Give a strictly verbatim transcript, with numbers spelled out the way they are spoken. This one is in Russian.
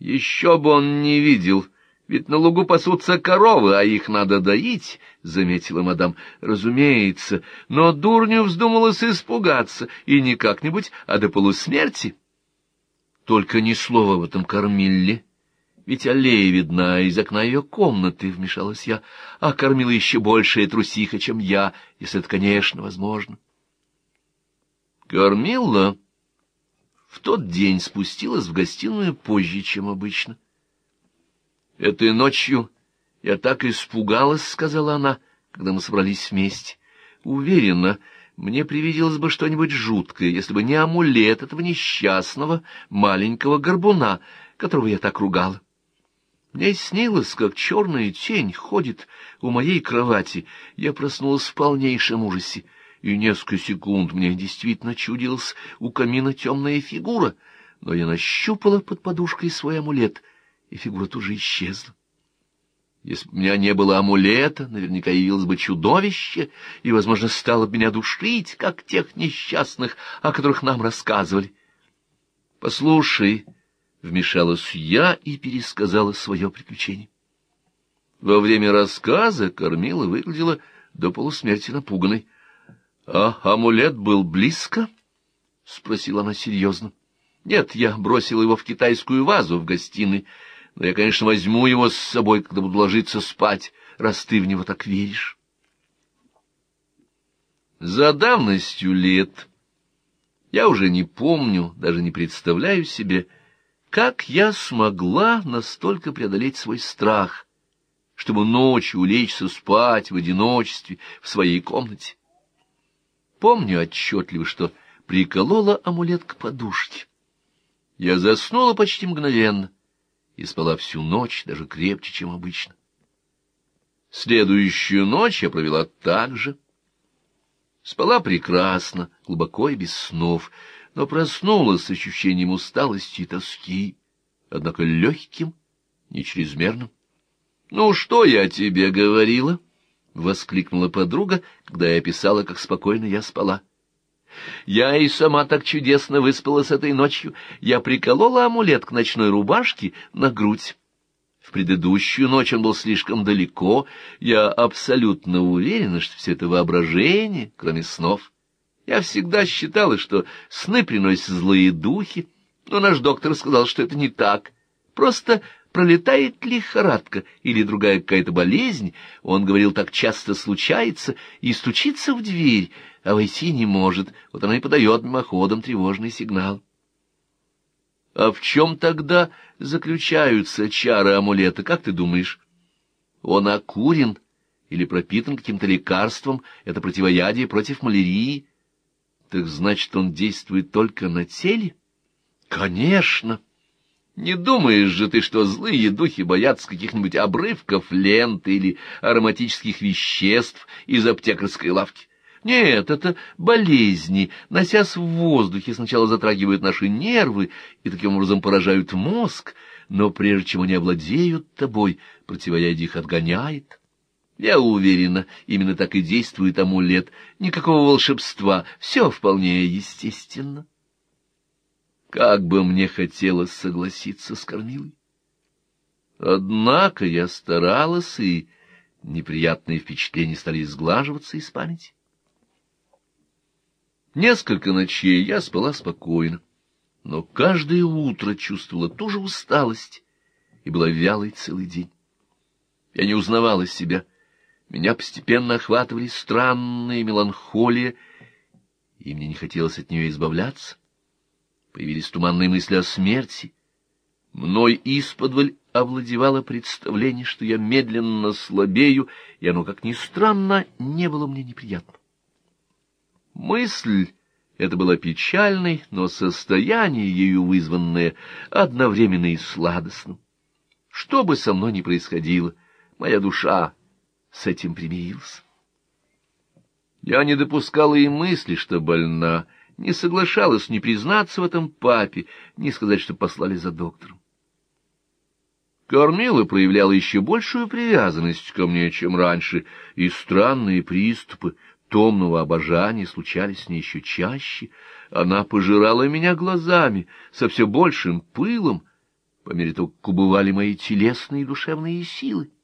Еще бы он не видел, ведь на лугу пасутся коровы, а их надо доить, — заметила мадам. — Разумеется, но дурню вздумалось испугаться, и не как-нибудь, а до полусмерти. — Только ни слова в этом Кормилле, ведь аллея видна из окна ее комнаты, — вмешалась я, — а Кормила еще большая трусиха, чем я, если это, конечно, возможно. Кормила в тот день спустилась в гостиную позже, чем обычно. — Этой ночью я так испугалась, — сказала она, когда мы собрались вместе. — Уверена, мне привиделось бы что-нибудь жуткое, если бы не амулет этого несчастного маленького горбуна, которого я так ругала. Мне снилось, как черная тень ходит у моей кровати. Я проснулась в полнейшем ужасе, и несколько секунд мне действительно чудилась у камина темная фигура, но я нащупала под подушкой свой амулет, и фигура тут же исчезла. Если бы у меня не было амулета, наверняка явилось бы чудовище и, возможно, стало бы меня душить, как тех несчастных, о которых нам рассказывали. — Послушай, — вмешалась я и пересказала свое приключение. Во время рассказа Кормила выглядела до полусмерти напуганной. — А амулет был близко? — спросила она серьезно. — Нет, я бросила его в китайскую вазу в гостиной, но я, конечно, возьму его с собой, когда буду ложиться спать, раз ты в него так веришь. За давностью лет я уже не помню, даже не представляю себе, как я смогла настолько преодолеть свой страх, чтобы ночью улечься спать в одиночестве в своей комнате. Помню отчетливо, что приколола амулет к подушке. Я заснула почти мгновенно и спала всю ночь, даже крепче, чем обычно. Следующую ночь я провела так же. Спала прекрасно, глубоко и без снов, но проснулась с ощущением усталости и тоски, однако легким, не чрезмерным. — Ну, что я тебе говорила? — воскликнула подруга, когда я описала, как спокойно я спала. — Я и сама так чудесно выспалась этой ночью. Я приколола амулет к ночной рубашке на грудь. В предыдущую ночь он был слишком далеко. Я абсолютно уверена, что все это воображение, кроме снов. Я всегда считала, что сны приносят злые духи, но наш доктор сказал, что это не так. Просто пролетает лихорадка или другая какая-то болезнь, он говорил, так часто случается, и стучится в дверь, а войти не может, вот она и подает мимоходом тревожный сигнал. А в чем тогда заключаются чары амулета, как ты думаешь? Он окурен или пропитан каким-то лекарством, это противоядие против малярии? Так значит, он действует только на теле? Конечно! Не думаешь же ты, что злые духи боятся каких-нибудь обрывков ленты или ароматических веществ из аптекарской лавки? Нет, это болезни, носясь в воздухе, сначала затрагивают наши нервы и таким образом поражают мозг, но прежде чем они овладеют тобой, противоядие их отгоняет. Я уверена, именно так и действует амулет. Никакого волшебства, все вполне естественно. Как бы мне хотелось согласиться с Кормилой. Однако я старалась, и неприятные впечатления стали сглаживаться из памяти. Несколько ночей я спала спокойно, но каждое утро чувствовала ту же усталость и была вялой целый день. Я не узнавала себя, меня постепенно охватывали странные меланхолия, и мне не хотелось от нее избавляться. Появились туманные мысли о смерти. Мной исподволь овладевало представление, что я медленно слабею, и оно, как ни странно, не было мне неприятно. Мысль эта была печальной, но состояние ею вызванное одновременно и сладостным. Что бы со мной ни происходило, моя душа с этим примирилась. Я не допускала и мысли, что больна, не соглашалась ни признаться в этом папе, ни сказать, что послали за доктором. Кормила проявляла еще большую привязанность ко мне, чем раньше, и странные приступы томного обожания случались с ней еще чаще. Она пожирала меня глазами со все большим пылом, по мере того, как убывали мои телесные и душевные силы.